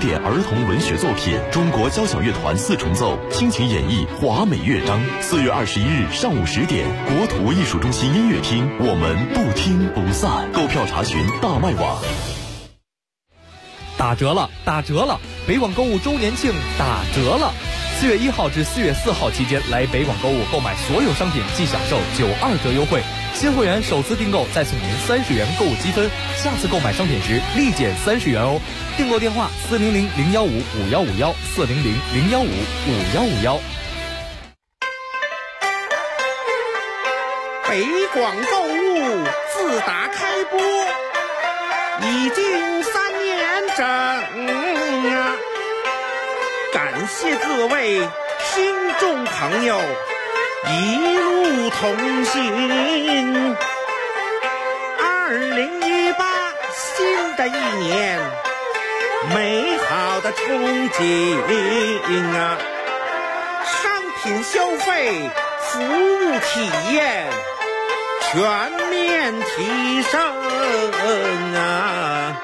典儿童文学作品，中国交响乐团4重奏倾情演绎华美乐章。4月21日上午10点，国土艺术中心音乐厅，我们不听不散。购票查询大麦网。 打折了，打折了！北广购物周年庆打折了！4月1号至4月4号期间，来北广购物购买所有商品即享受92折优惠。新会员首次订购再送您30元购物积分，下次购买商品时立减30元哦。订购电话400-015-5151，400-015-5151。 北广购物自打开播已经3年整啊！感谢各位听众朋友一路同行。2018新的一年，美好的憧憬啊！商品消费，服务体验全面提升啊！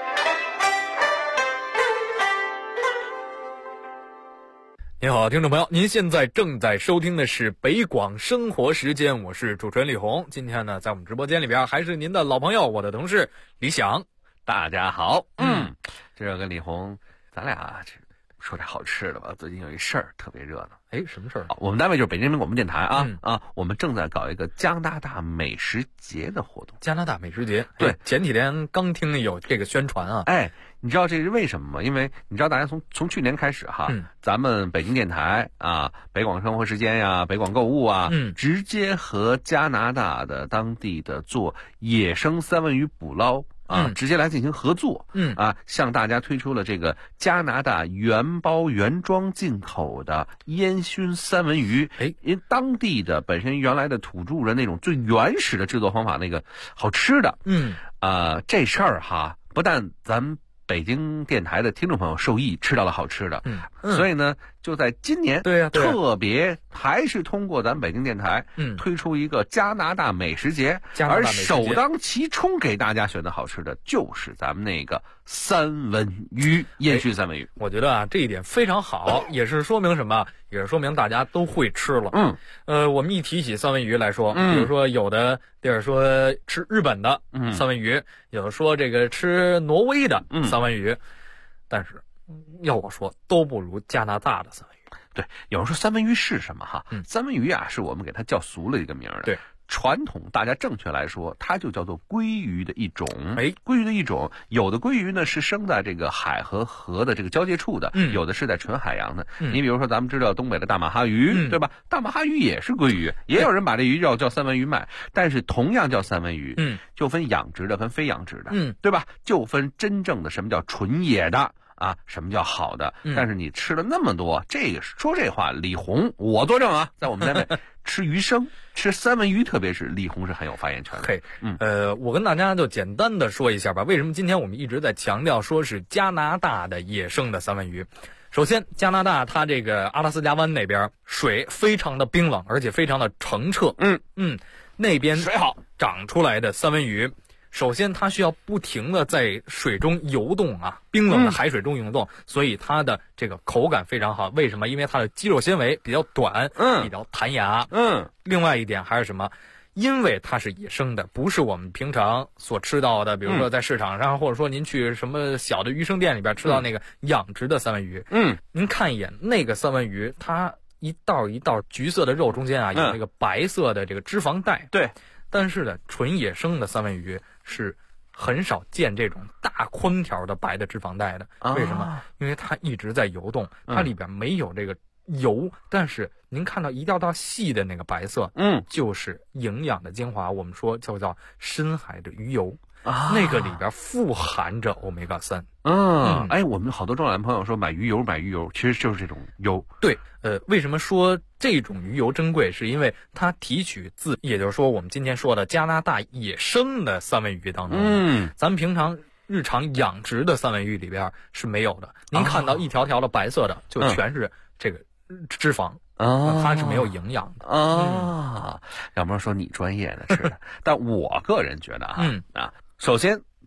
您好，听众朋友，您现在正在收听的是北广生活时间，我是主持人李红。今天呢，在我们直播间里边还是您的老朋友，我的同事李想。 大家好，这跟李红，咱俩说点好吃的吧。最近有一事儿特别热闹。 什么事儿？ 我们单位就是北京人民广播电台啊，我们正在搞一个加拿大美食节的活动。 加拿大美食节， 对， 前几天刚听有这个宣传啊。 你知道这是为什么吗？因为你知道大家从去年开始哈，咱们北京电台啊、北广生活时间呀、北广购物啊，直接和加拿大的当地的做野生三文鱼捕捞直接来进行合作，向大家推出了这个加拿大原包原装进口的烟熏三文鱼。因为当地的本身原来的土著人那种最原始的制作方法，那个好吃的，这事儿哈，不但咱们北京电台的听众朋友受益，吃到了好吃的，所以呢，就在今年，特别还是通过咱们北京电台，推出一个加拿大美食节，而首当其冲给大家选择好吃的就是咱们那个三文鱼，烟熏三文鱼。 我觉得啊，这一点非常好，也是说明什么？也是说明大家都会吃了。我们一提起三文鱼来说，比如说有的地儿说吃日本的三文鱼，有的说这个吃挪威的三文鱼，但是要我说都不如加拿大的三文鱼。 对，有人说三文鱼是什么哈？三文鱼啊，是我们给它叫俗了一个名儿的。 对， 传统大家正确来说，它就叫做鲑鱼的一种。鲑鱼的一种，有的鲑鱼呢是生在这个海和河的这个交界处的，有的是在纯海洋的。你比如说咱们知道东北的大马哈鱼，对吧？大马哈鱼也是鲑鱼，也有人把这鱼叫三文鱼卖，但是同样叫三文鱼，就分养殖的跟非养殖的，对吧？就分真正的什么叫纯野的。什么叫好的？但是你吃了那么多，这个说这话，李红我作证啊，在我们单位吃鱼生，吃三文鱼，特别是李红是很有发言权的。 我跟大家就简单的说一下吧，为什么今天我们一直在强调说是加拿大的野生的三文鱼？首先，加拿大它这个阿拉斯加湾那边水非常的冰冷，而且非常的澄澈。那边水好长出来的三文鱼。首先它需要不停的在水中游动冰冷的海水中游动，所以它的这个口感非常好。为什么？因为它的肌肉纤维比较短，比较弹牙。另外一点还是什么？因为它是野生的，不是我们平常所吃到的，比如说在市场上，或者说您去什么小的鱼生店里边吃到那个养殖的三文鱼。您看一眼那个三文鱼，它一道一道橘色的肉中间有那个白色的这个脂肪带。 对。 但是呢，纯野生的三文鱼是很少见这种大宽条的白的脂肪带的。为什么？因为它一直在游动，它里边没有这个油，但是您看到一道道细的那个白色，就是营养的精华，我们说叫深海的鱼油。那个里边富含着欧米伽3。 我们好多中老年朋友说买鱼油，其实就是这种油。 对，为什么说这种鱼油珍贵？是因为它提取自，也就是说我们今天说的加拿大野生的三文鱼当中，咱们平常日常养殖的三文鱼里边是没有的。您看到一条条的白色的，就全是这个脂肪。它是没有营养的要不然说你专业的吃的，但我个人觉得首先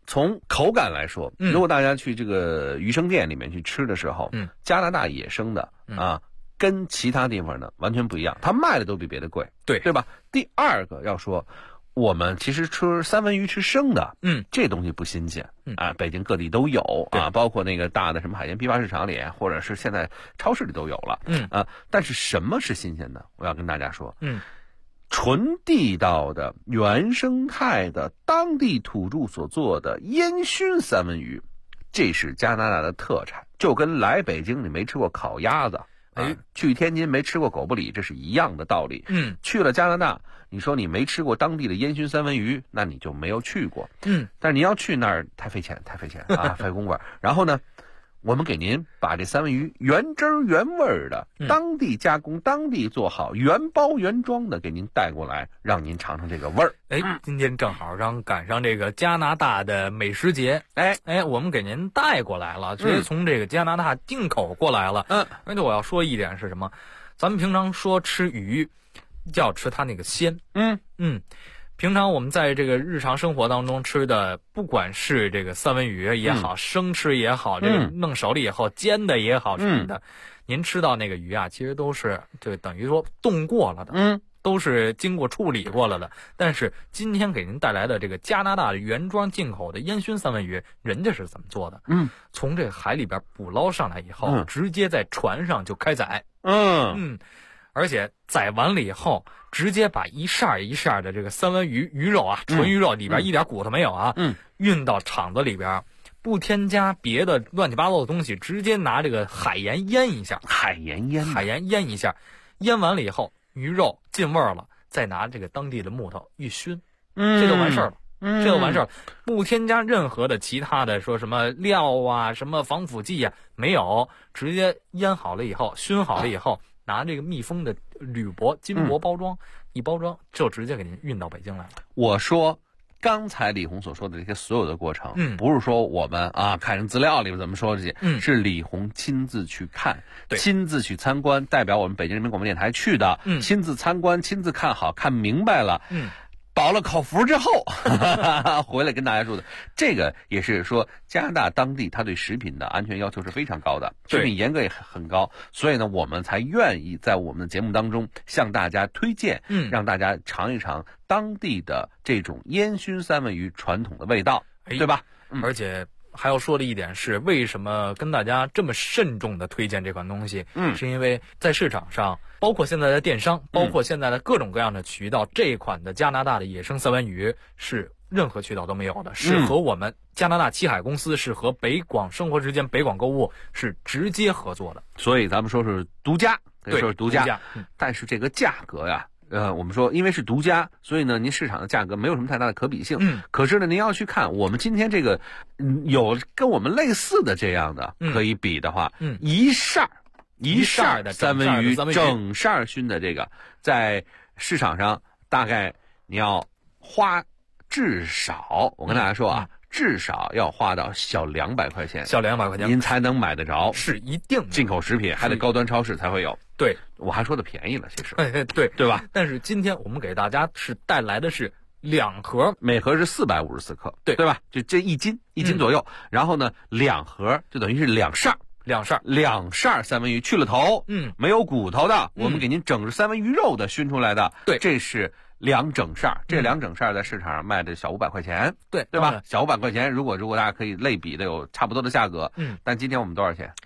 从口感来说，如果大家去这个鱼生店里面去吃的时候，加拿大野生的跟其他地方呢完全不一样，它卖的都比别的贵，对吧？第二个要说，我们其实吃三文鱼吃生的，这东西不新鲜，北京各地都有啊，包括那个大的什么海鲜批发市场里，或者是现在超市里都有了，但是什么是新鲜的？我要跟大家说，纯地道的、原生态的、当地土著所做的烟熏三文鱼，这是加拿大的特产，就跟来北京你没吃过烤鸭子。去天津没吃过狗不理，这是一样的道理。去了加拿大，你说你没吃过当地的烟熏三文鱼，那你就没有去过。但是你要去那儿太费钱啊，费功夫。然后呢，我们给您把这三文鱼原汁原味的、当地加工、当地做好、原包原装的给您带过来，让您尝尝这个味儿。 今天正好赶上这个加拿大的美食节，我们给您带过来了，直接从这个加拿大进口过来了。而且我要说一点是什么？咱们平常说吃鱼，就要吃它那个鲜。平常我们在这个日常生活当中吃的，不管是这个三文鱼也好，生吃也好，这个弄熟了也好，煎的也好什么的，您吃到那个鱼啊，其实都是就等于说冻过了的，都是经过处理过了的。但是今天给您带来的这个加拿大的原装进口的烟熏三文鱼，人家是怎么做的？从这个海里边捕捞上来以后，直接在船上就开宰。而且宰完了以后，直接把一扇一扇的这个三文鱼鱼肉啊，纯鱼肉里边一点骨头没有啊，运到厂子里边，不添加别的乱七八糟的东西，直接拿这个海盐腌一下，海盐腌一下，腌完了以后，鱼肉进味儿了，再拿这个当地的木头一熏，这就完事儿了。不添加任何的其他的说什么料啊、什么防腐剂啊，没有，直接腌好了以后，熏好了以后。拿这个密封的铝箔、金箔包装，一包装就直接给您运到北京来了。 我说，刚才李红所说的这些所有的过程，不是说我们看人资料里面怎么说这些，是李红亲自去看，亲自去参观，代表我们北京人民广播电台去的，亲自参观、亲自看好、看明白了，饱了口福之后回来跟大家说的，这个也是说加拿大当地它对食品的安全要求是非常高的，食品严格也很高，所以呢我们才愿意在我们的节目当中向大家推荐，让大家尝一尝当地的这种烟熏三文鱼传统的味道，对吧？ 而且还要说的一点是，为什么跟大家这么慎重的推荐这款东西？是因为在市场上，包括现在的电商，包括现在的各种各样的渠道，这一款的加拿大的野生三文鱼是任何渠道都没有的，是和我们加拿大七海公司，是和北广生活时间、北广购物是直接合作的， 所以咱们说是独家，说是独家，但是这个价格呀。我们说因为是独家，所以呢您市场的价格没有什么太大的可比性，可是呢您要去看我们今天这个有跟我们类似的这样的可以比的话，一扇的三文鱼整扇熏的这个在市场上大概你要花至少，我跟大家说啊，至少要花到小200块钱，您才能买得着， 是一定的。 进口食品还得高端超市才会有。 对， 我还说的便宜了，其实对吧？ 但是今天我们给大家是带来的是2盒， 每盒是454克，对吧？就这1斤左右，然后呢2盒就等于是2扇三文鱼，去了头，没有骨头的，我们给您整着三文鱼肉的熏出来的， 对， 这是2整扇，这2整扇在市场上卖的小500块钱，对吧？小500块钱，如果大家可以类比的有差不多的价格，但今天我们多少钱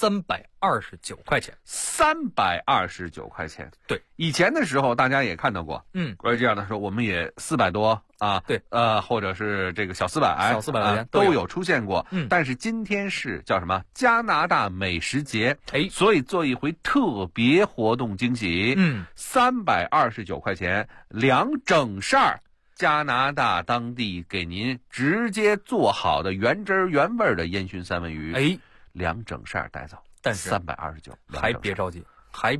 ？329块钱 ，329块钱。对，以前的时候大家也看到过，关于这样的时候，我们也400多啊， 对， 或者是这个小400 块钱都有出现过。但是今天是叫什么？加拿大美食节，所以做一回特别活动惊喜。329块钱2整扇，加拿大当地给您直接做好的原汁原味的烟熏三文鱼。2整扇带走， 但是 329， 还别着急，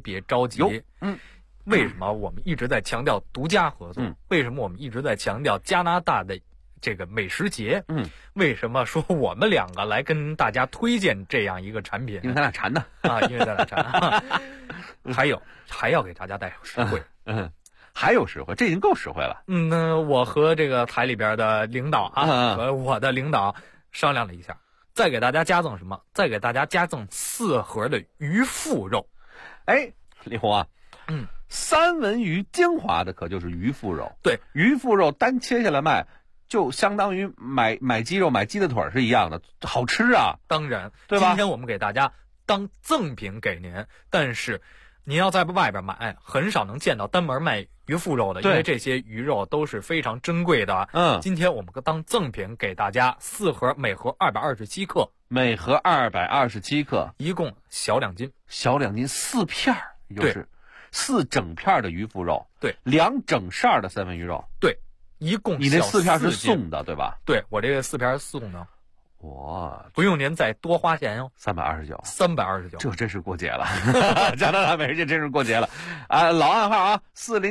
为什么我们一直在强调独家合作？为什么我们一直在强调加拿大的这个美食节？为什么说我们2个来跟大家推荐这样一个产品？ 因为咱俩馋呢因为咱俩馋。还要给大家带上实惠。 还有实惠，这已经够实惠了。 我和这个台里边的领导和我的领导商量了一下，再给大家加赠什么？再给大家加赠4盒的鱼腹肉。 哎，李红啊，三文鱼精华的可就是鱼腹肉。 对， 鱼腹肉单切下来卖，就相当于买鸡肉买鸡的腿是一样的，好吃啊。 当然， 对吧？ 今天我们给大家当赠品给您，但是您要在外边买，很少能见到单门卖鱼腹肉的，因为这些鱼肉都是非常珍贵的。今天我们当赠品给大家4盒，每盒227克， 每盒227克， 一共小2斤， 小2斤4片儿，就是4整片的鱼腹肉， 对 ，2整扇的三文鱼肉， 对，一共你那4片是送的，对吧？ 对，我这个4片是送的。 哇， 不用您再多花钱哟，329， 这真是过节了，加拿大美食节真是过节了啊！老暗号啊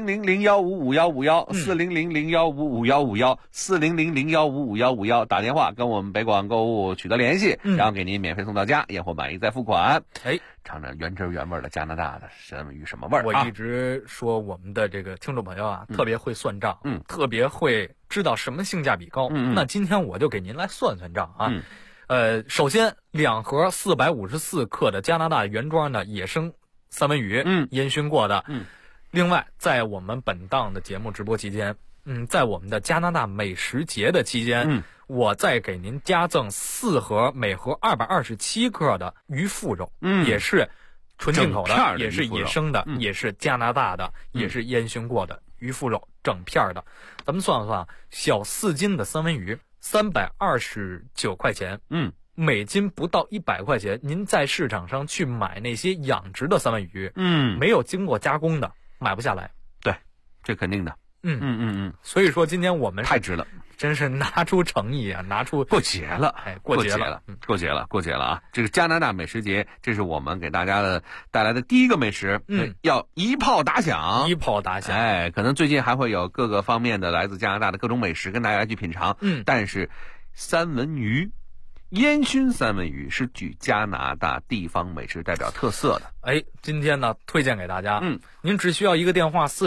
，400-015-5151，400-015-5151，400-015-5151，打电话跟我们北广购物取得联系，然后给您免费送到家，验货满意再付款。尝尝原汁原味的加拿大的三文鱼什么味儿？ 我一直说我们的这个听众朋友特别会算账，特别会知道什么性价比高。那今天我就给您来算算账啊。首先2盒454克的加拿大原装的野生三文鱼，烟熏过的。另外，在我们本档的节目直播期间，在我们的加拿大美食节的期间，我再给您加赠4盒，每盒227克的鱼腹肉，也是纯进口的，也是野生的，也是加拿大的，也是烟熏过的鱼腹肉，整片的。咱们算算，小4斤的三文鱼329块钱，每斤不到100块钱。您在市场上去买那些养殖的三文鱼，没有经过加工的，买不下来。 对，这肯定的。 所以说今天我们太值了， 真是拿出诚意啊，拿出过节了， 过节了啊！这个加拿大美食节，这是我们给大家带来的第一个美食，要一炮打响，可能最近还会有各个方面的来自加拿大的各种美食跟大家去品尝，但是三文鱼。烟熏三文鱼是具加拿大地方美食代表特色的。 今天呢推荐给大家，您只需要一个电话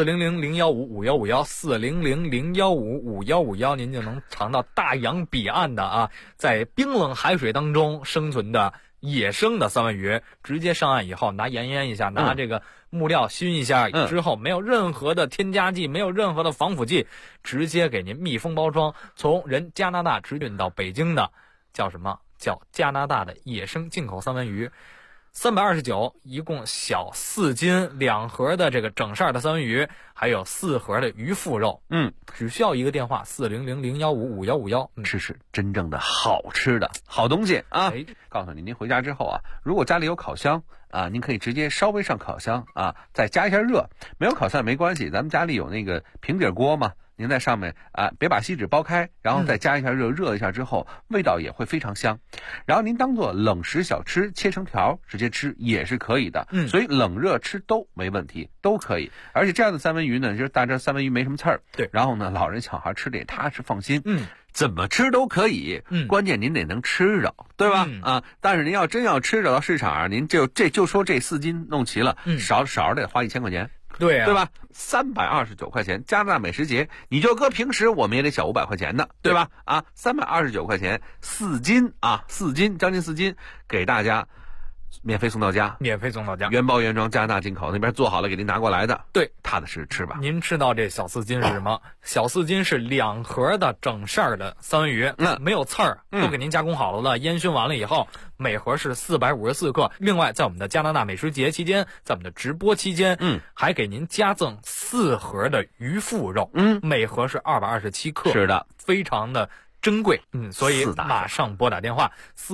400-015-5151，400-015-5151，您就能尝到大洋彼岸的在冰冷海水当中生存的野生的三文鱼。直接上岸以后拿盐腌一下，拿这个木料熏一下之后，没有任何的添加剂，没有任何的防腐剂，直接给您密封包装，从加拿大直运到北京的。叫什么？叫加拿大的野生进口三文鱼，329，一共小4斤，2盒的这个整扇的三文鱼，还有4盒的鱼腹肉。只需要一个电话400-015-5151， 吃真正的好吃的好东西啊！告诉您回家之后啊，如果家里有烤箱啊，您可以直接稍微上烤箱啊，再加一下热。没有烤箱也没关系，咱们家里有那个平底锅嘛。您在上面别把锡纸剥开，然后再加一下热一下之后，味道也会非常香。然后您当做冷食小吃，切成条直接吃也是可以的。所以冷热吃都没问题，都可以。而且这样的三文鱼呢，就是大家三文鱼没什么刺儿， 对。 然后呢，老人小孩吃的也踏实放心。怎么吃都可以，关键您得能吃着，对吧？但是您要真要吃着到市场上，您就说这4斤弄齐了，少得花1000块钱。 对吧？329块钱，加拿大美食节，你就搁平时我们也得小500块钱呢，对吧？329块钱，4斤，4斤，将近4斤，给大家免费送到家，原包原装，加拿大进口，那边做好了给您拿过来的。 对， 踏实吃吧。 您知道这小4斤是什么？小4斤是2盒的整扇的三文鱼，没有刺儿，都给您加工好了，烟熏完了以后，每盒是454克。另外，在我们的加拿大美食节期间，在我们的直播期间，还给您加赠4盒的鱼腹肉，每盒是227克， 是的， 非常的珍贵，所以马上拨打电话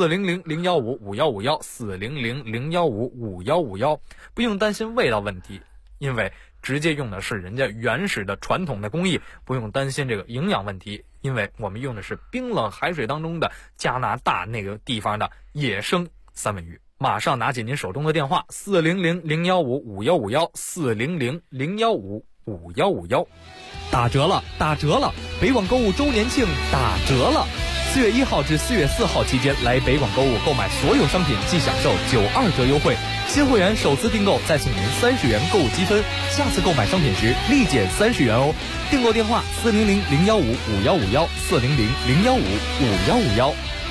400-015-5151，400-015-5151，不用担心味道问题，因为直接用的是人家原始的传统的工艺，不用担心这个营养问题，因为我们用的是冰冷海水当中的加拿大那个地方的野生三文鱼。马上拿起您手中的电话，400-015-5151，400-015-5151， 打折了！北广购物周年庆打折了 4月1号至4月4号期间来北广购物购买所有商品即享受92折优惠，新会员首次订购再送您30元购物积分，下次购买商品时立减30元哦。订购电话400-015-5151 400-015-5151。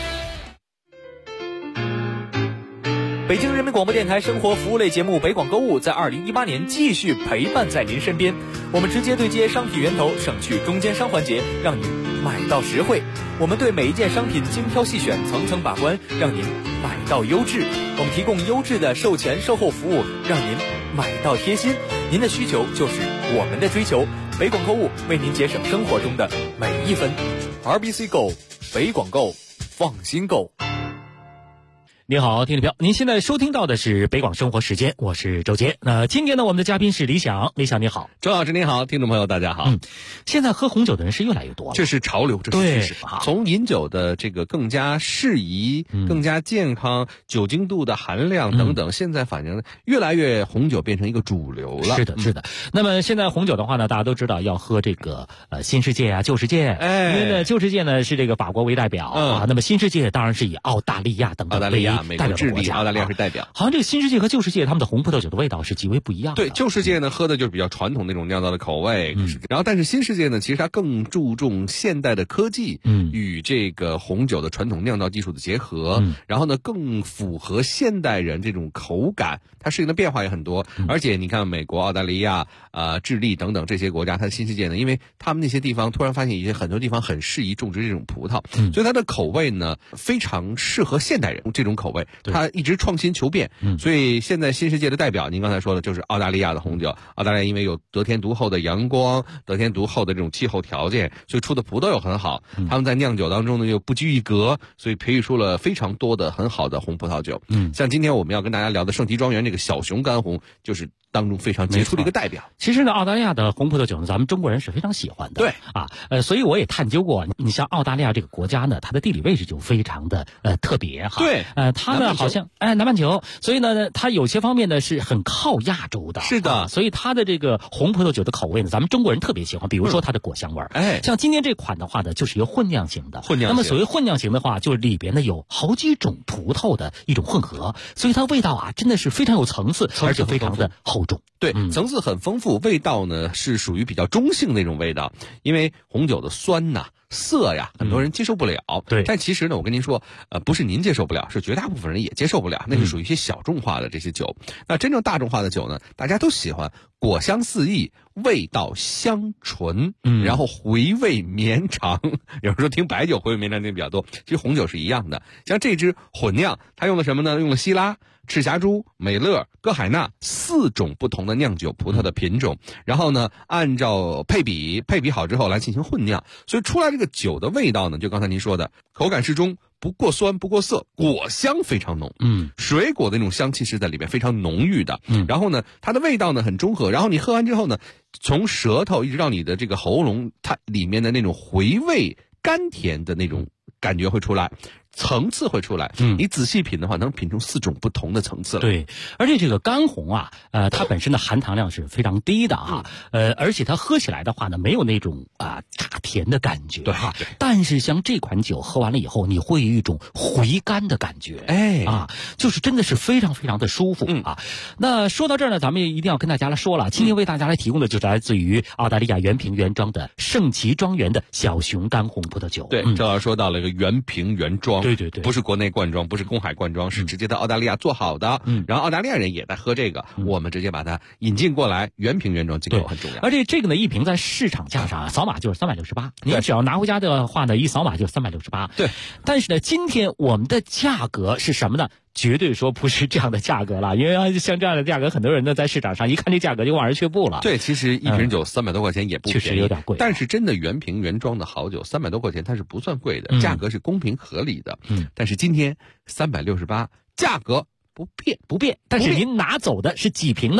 北京人民广播电台生活服务类节目北广购物在2018年继续陪伴在您身边，我们直接对接商品源头，省去中间商环节，让您买到实惠。我们对每一件商品精挑细选，层层把关，让您买到优质。我们提供优质的售前售后服务，让您买到贴心。您的需求就是我们的追求，北广购物为您节省生活中的每一分。RBC 购，北广购，放心购。 你好，听众朋友，您现在收听到的是北广生活时间，我是周杰。那今天呢，我们的嘉宾是李想，李想你好。 周老师您好，听众朋友大家好。 现在喝红酒的人是越来越多了， 这是潮流，这是趋势。从饮酒的这个更加适宜、更加健康、酒精度的含量等等，现在反正越来越红酒变成一个主流了。 是的，是的。那么现在红酒的话呢，大家都知道要喝这个新世界啊、旧世界，因为呢旧世界呢是这个法国为代表啊，那么新世界当然是以澳大利亚等等为美国、智利、澳大利亚是代表。 好像这个新世界和旧世界他们的红葡萄酒的味道是极为不一样的。 对，旧世界呢喝的就是比较传统那种酿造的口味，然后但是新世界呢其实它更注重现代的科技与这个红酒的传统酿造技术的结合，然后呢更符合现代人这种口感，它适应的变化也很多。而且你看美国、澳大利亚、智利等等这些国家，它的新世界呢，因为他们那些地方突然发现很多地方很适宜种植这种葡萄，所以它的口味呢非常适合现代人这种口味，它一直创新求变。所以现在新世界的代表您刚才说的就是澳大利亚的红酒。澳大利亚因为有得天独厚的阳光、得天独厚的这种气候条件，所以出的葡萄又很好，他们在酿酒当中呢又不拘一格，所以培育出了非常多的很好的红葡萄酒。像今天我们要跟大家聊的圣缇庄园这个小熊干红就是当中非常杰出的一个代表。 其实呢，澳大利亚的红葡萄酒呢，咱们中国人是非常喜欢的。 对所以我也探究过，你像澳大利亚这个国家呢，它的地理位置就非常的特别哈。 对， 它呢好像南半球，所以呢，它有些方面呢是很靠亚洲的。 是的， 所以它的这个红葡萄酒的口味呢，咱们中国人特别喜欢。比如说它的果香味儿，像今天这款的话呢，就是一个混酿型的。那么所谓混酿型的话，就是里边呢有好几种葡萄的一种混合，所以它味道啊真的是非常有层次，而且非常的厚重。 对，层次很丰富，味道呢是属于比较中性那种味道，因为红酒的酸呐、涩呀，很多人接受不了。 对， 但其实呢，我跟您说，不是您接受不了，是绝大部分人也接受不了，那是属于一些小众化的这些酒。那真正大众化的酒呢，大家都喜欢果香四溢，味道香醇，然后回味绵长。有人说听白酒回味绵长的比较多，其实红酒是一样的。像这支混酿，它用了什么呢？用了西拉、赤霞珠、美乐、歌海纳4种不同的酿酒葡萄的品种，然后呢，按照配比好之后来进行混酿，所以出来这个酒的味道呢，就刚才您说的，口感适中，不过酸不过涩，果香非常浓，水果的那种香气是在里边非常浓郁的，然后呢，它的味道呢很中和，然后你喝完之后呢，从舌头一直到你的这个喉咙，它里面的那种回味甘甜的那种感觉会出来。层次会出来，你仔细品的话，能品出4种不同的层次了。 对，而且这个干红啊，它本身的含糖量是非常低的啊，而且它喝起来的话呢，没有那种炸甜的感觉哈。 对。 但是像这款酒喝完了以后，你会有一种回甘的感觉，就是真的是非常非常的舒服啊。那说到这儿呢，咱们一定要跟大家来说了，今天为大家来提供的就是来自于澳大利亚原瓶原装的圣缇庄园的小熊干红葡萄酒。 对，正好说到了一个原瓶原装。 对， 不是国内灌装，不是公海灌装，是直接在澳大利亚做好的。然后澳大利亚人也在喝这个，我们直接把它引进过来，原瓶原装进口很重要。 而且这个呢，一瓶在市场价上扫码就是368，您只要拿回家的话呢，一扫码就368。 对， 但是呢，今天我们的价格是什么呢？绝对说不是这样的价格了，因为像这样的价格，很多人呢在市场上一看这价格就望而却步了。 对，其实一瓶酒300多块钱也不便宜， 确实有点贵。 但是真的原瓶原装的好酒300多块钱，它是不算贵的，价格是公平合理的。但是今天368，价格不变。 但是您拿走的是几瓶呢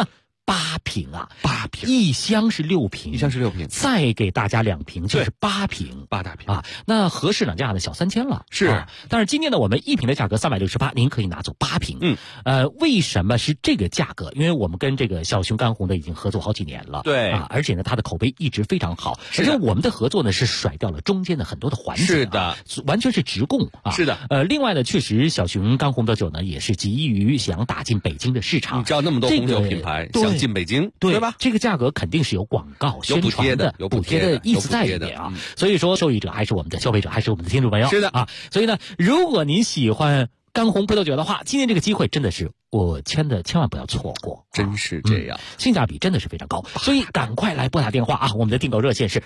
8瓶啊 ，8瓶， 一箱是6瓶，再给大家2瓶就是8瓶 ，8大瓶啊。那和市场价呢小3000了， 是。 但是今天呢，我们1瓶的价格368，您可以拿走8瓶。为什么是这个价格？因为我们跟这个小熊干红的已经合作好几年了， 对啊，而且呢，它的口碑一直非常好，而且我们的合作呢是甩掉了中间的很多的环节， 是的， 完全是直供啊， 是的。 另外呢，确实小熊干红的酒呢也是急于想打进北京的市场， 你知道那么多红酒品牌想进北京，对吧？ 这个价格肯定是有广告宣传的，有补贴的意思在里面啊。所以说，受益者还是我们的消费者，还是我们的听众朋友。 是的啊，所以呢，如果您喜欢干红葡萄酒的话，今天这个机会真的是我千万不要错过， 真是这样， 性价比真的是非常高，所以赶快来拨打电话啊！我们的订购热线是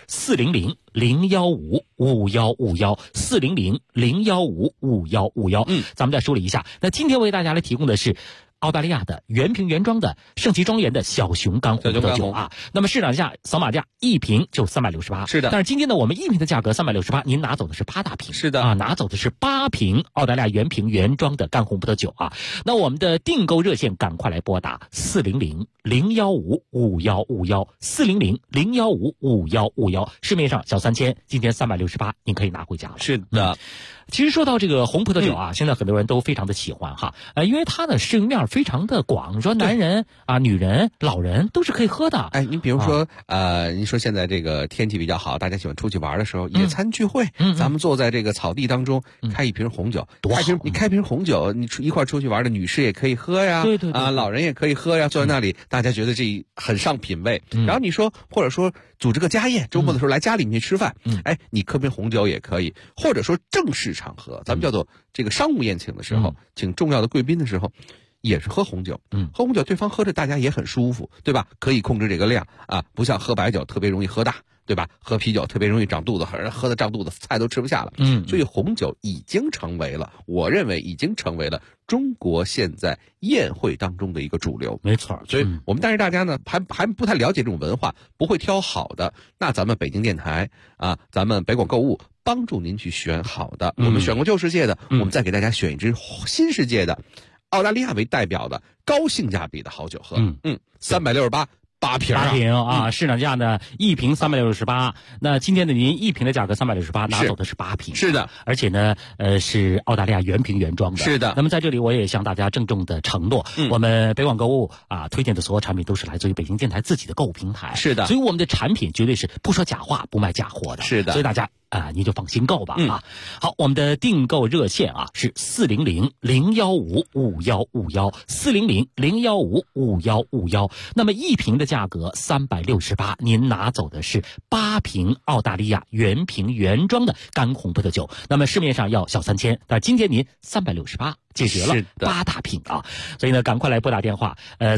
400-015-5151，400-015-5151。咱们再梳理一下，那今天为大家来提供的是澳大利亚的原瓶原装的盛极庄园的小熊干红葡萄酒啊，那么市场价扫码价1瓶就368， 是的。 但是今天呢，我们1瓶的价格368，您拿走的是8大瓶， 是的啊，拿走的是8瓶澳大利亚原瓶原装的干红葡萄酒啊。那我们的订购热线赶快来拨打400-015-5151，400-015-5151，市面上小3000，今天368，您可以拿回家了。 是的。 其实说到这个红葡萄酒啊，现在很多人都非常的喜欢哈，因为它的适用面非常的广，说男人啊、女人、老人都是可以喝的。 哎，你比如说您说现在这个天气比较好，大家喜欢出去玩的时候，野餐聚会，咱们坐在这个草地当中，开一瓶红酒，开瓶红酒，你一块出去玩的女士也可以喝呀， 对， 老人也可以喝呀，坐在那里，大家觉得这很上品味。然后你说，或者说组织个家宴，周末的时候来家里面吃饭，你喝瓶红酒也可以，或者说正式场合，咱们叫做这个商务宴请的时候，请重要的贵宾的时候，也是喝红酒。喝红酒对方喝着大家也很舒服，对吧？可以控制这个量啊，不像喝白酒特别容易喝大，对吧？喝啤酒特别容易长肚子，喝的胀肚子，菜都吃不下了。所以红酒我认为已经成为了中国现在宴会当中的一个主流。 没错。 所以我们但是大家呢还不太了解这种文化，不会挑好的，那咱们北京电台啊，咱们北广购物帮助您去选好的。我们选过旧世界的，我们再给大家选一支新世界的，澳大利亚为代表的高性价比的好酒喝。368。8瓶啊，市场价呢1瓶368，那今天的您1瓶的价格368，拿走的是8瓶。 是的， 而且呢，是澳大利亚原瓶原装的。 是的。 那么在这里我也向大家郑重的承诺，我们北广购物啊推荐的所有产品都是来自于北京电台自己的购物平台。 是的。 所以我们的产品绝对是不说假话，不卖假货的。 是的。 所以大家您就放心购吧啊。好，我们的订购热线啊是400-015-5151，400-015-5151。那么1瓶的价格368，您拿走的是8瓶澳大利亚原瓶原装的干红葡萄酒。那么市面上要小3000，但今天您368。解决了8大瓶啊，所以呢，赶快来拨打电话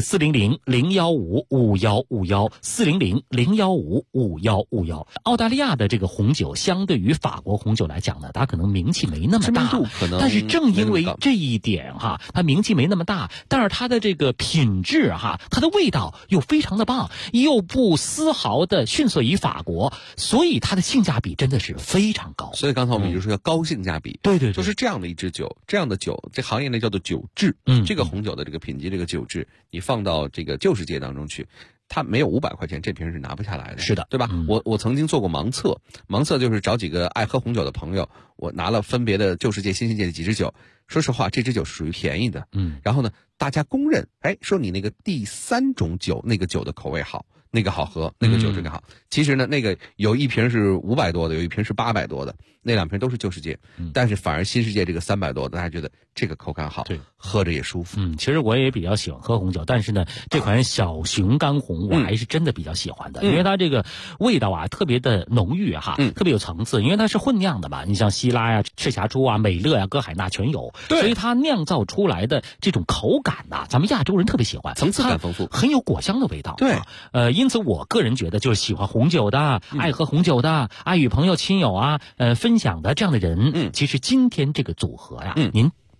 ，400-015-5151，400-015-5151。澳大利亚的这个红酒相对于法国红酒来讲呢，它可能名气没那么大，但是正因为这一点哈，它名气没那么大，但是它的这个品质哈，它的味道又非常的棒，又不丝毫的逊色于法国，所以它的性价比真的是非常高。 所以刚才我们就说要高性价比， 对， 就是这样的一支酒，这样的酒，这行业内叫做酒质。这个红酒的这个品级，这个酒质，你放到这个旧世界当中去，它没有500块钱，这瓶是拿不下来的。 是的， 对吧？我曾经做过盲测就是找几个爱喝红酒的朋友，我拿了分别的旧世界、新世界的几支酒。说实话，这支酒是属于便宜的。然后呢，大家公认，说你那个第3种酒，那个酒的口味好。那个好喝，那个酒质更好。其实呢，那个有一瓶是500多的，有一瓶是800多的，那2瓶都是旧世界。但是反而新世界这个300多的，大家觉得这个口感好， 对， 喝着也舒服。 其实我也比较喜欢喝红酒，但是呢，这款小熊干红我还是真的比较喜欢的，因为它这个味道啊特别的浓郁哈，特别有层次，因为它是混酿的嘛。你像希拉呀、赤霞珠啊、美乐呀、歌海纳全有，所以它酿造出来的这种口感呐，咱们亚洲人特别喜欢， 层次感丰富， 很有果香的味道。 对， 因此我个人觉得，就是喜欢红酒的、爱喝红酒的、爱与朋友亲友啊分享的这样的人，其实今天这个组合呀，您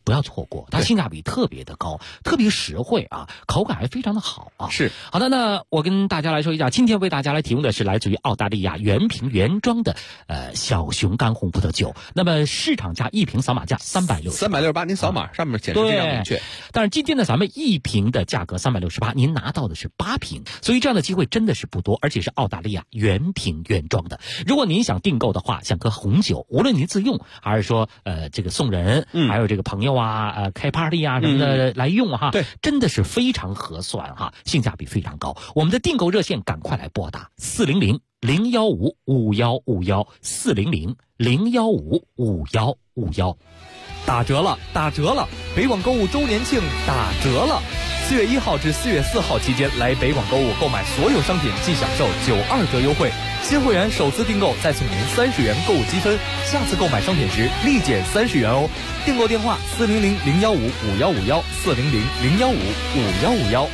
不要错过，它性价比特别的高，特别实惠啊，口感还非常的好啊。 是。 好的，那我跟大家来说一下，今天为大家来提供的是来自于澳大利亚原瓶原装的小熊干红葡萄酒。那么市场价一瓶扫码价368， 您扫码上面显示非常明确。 但是今天呢，咱们一瓶的价格368，您拿到的是8瓶，所以这样的机会真的是不多，而且是澳大利亚原瓶原装的。如果您想订购的话，想喝红酒，无论您自用还是说这个送人，还有这个朋友啊开 party 啊什么的来用哈， 对， 真的是非常合算哈，性价比非常高。我们的订购热线赶快来拨打400-015-5151，400-015-5151， 打折了，打折了！北广购物周年庆打折了！4月1号至4月4号期间来北广购物购买所有商品即享受92折优惠，新会员首次订购再送您30元购物积分，下次购买商品时立减30元哦。订购电话400-015-5151，400-015-5151。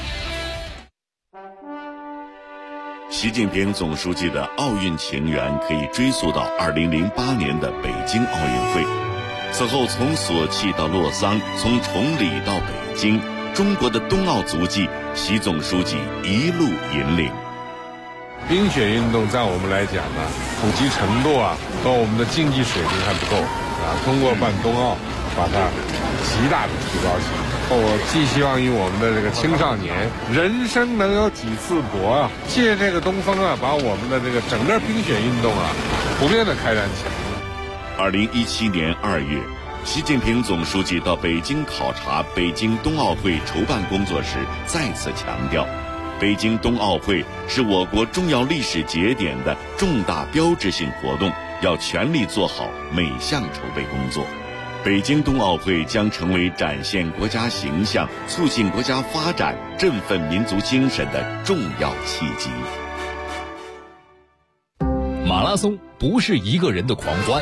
习近平总书记的奥运情缘可以追溯到2008年的北京奥运会。此后从索契到洛桑，从崇礼到北京，中国的冬奥足迹，习总书记一路引领。 冰雪运动在我们来讲呢，普及程度和我们的竞技水平还不够通过办冬奥，把它极大的提高起来。我寄希望于我们的这个青少年，人生能有几次搏借这个东风把我们的这个整个冰雪运动普遍的开展起来。 2017年2月，习近平总书记到北京考察北京冬奥会筹办工作时，再次强调，北京冬奥会是我国重要历史节点的重大标志性活动，要全力做好每项筹备工作。北京冬奥会将成为展现国家形象、促进国家发展、振奋民族精神的重要契机。 马拉松不是一个人的狂欢，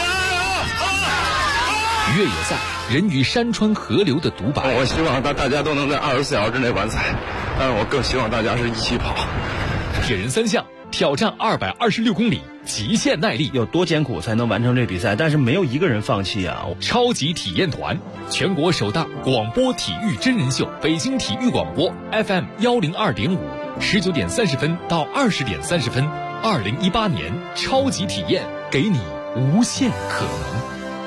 越野赛人与山川河流的独白。 我希望大家都能在24小时之内完赛，但是我更希望大家是一起跑。 铁人3项挑战226公里，极限耐力， 有多艰苦才能完成这比赛？但是没有一个人放弃啊！ 超级体验团，全国首档广播体育真人秀，北京体育广播 FM 102.5，19点30分到20点30分，2018年超级体验，给你无限可能。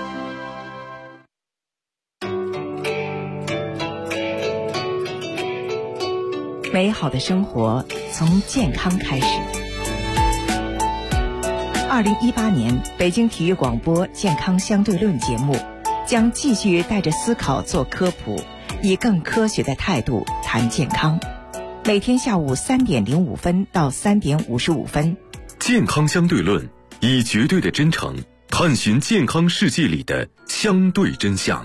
美好的生活从健康开始。2018年北京体育广播健康相对论节目将继续带着思考做科普，以更科学的态度谈健康。每天下午3点05分到3点55分。 健康相对论，以绝对的真诚探寻健康世界里的相对真相。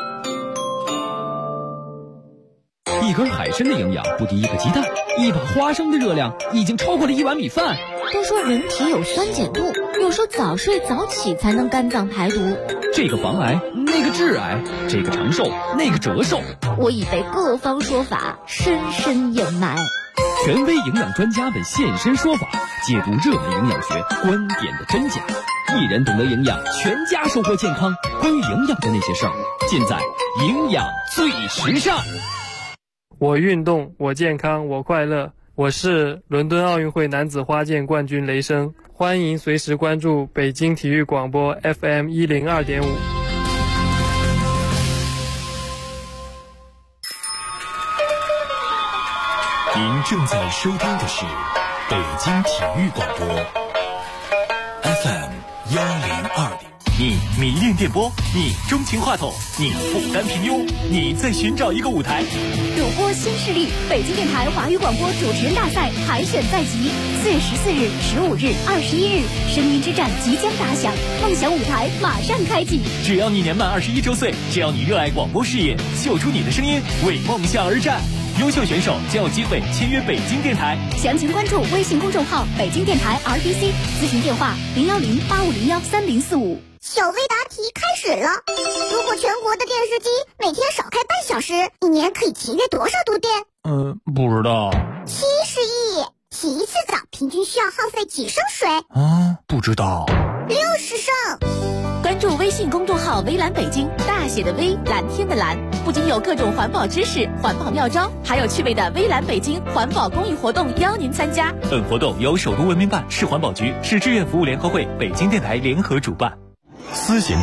一根海参的营养不敌一个鸡蛋，一把花生的热量已经超过了1碗米饭。 都说人体有酸碱度，有说早睡早起才能肝脏排毒。 这个防癌，那个致癌，这个长寿，那个折寿。 我已被各方说法深深掩埋。 权威营养专家们现身说法，解读热门营养学观点的真假。一人懂得营养，全家收获健康。关于营养的那些事儿，尽在营养最时尚。 我运动，我健康，我快乐。我是伦敦奥运会男子花剑冠军雷声，欢迎随时关注北京体育广播 FM 102.5。 您正在收听的是北京体育广播 FM 102.5。你迷恋电波，你钟情话筒，你不甘平庸，你在寻找一个舞台。 主播新势力，北京电台华语广播主持人大赛海选在即，4月14日、15日、21日，声音之战即将打响，梦想舞台马上开启。 只要你年满21周岁，只要你热爱广播事业，秀出你的声音，为梦想而战。优秀选手将有机会签约北京电台。 详情关注微信公众号北京电台 RTC， 咨询电话010-8501-3045。 小微答题开始了。如果全国的电视机每天少开半小时，一年可以节约多少度电？ 不知道。 70亿。洗一次澡平均需要耗费几升水？ 不知道。 60胜。 关注微信公众号“微蓝北京”，大写的微，蓝天的蓝，不仅有各种环保知识、环保妙招，还有趣味的微蓝北京环保公益活动邀您参加。 本活动由首都文明办、市环保局、市志愿服务联合会、北京电台联合主办。 思行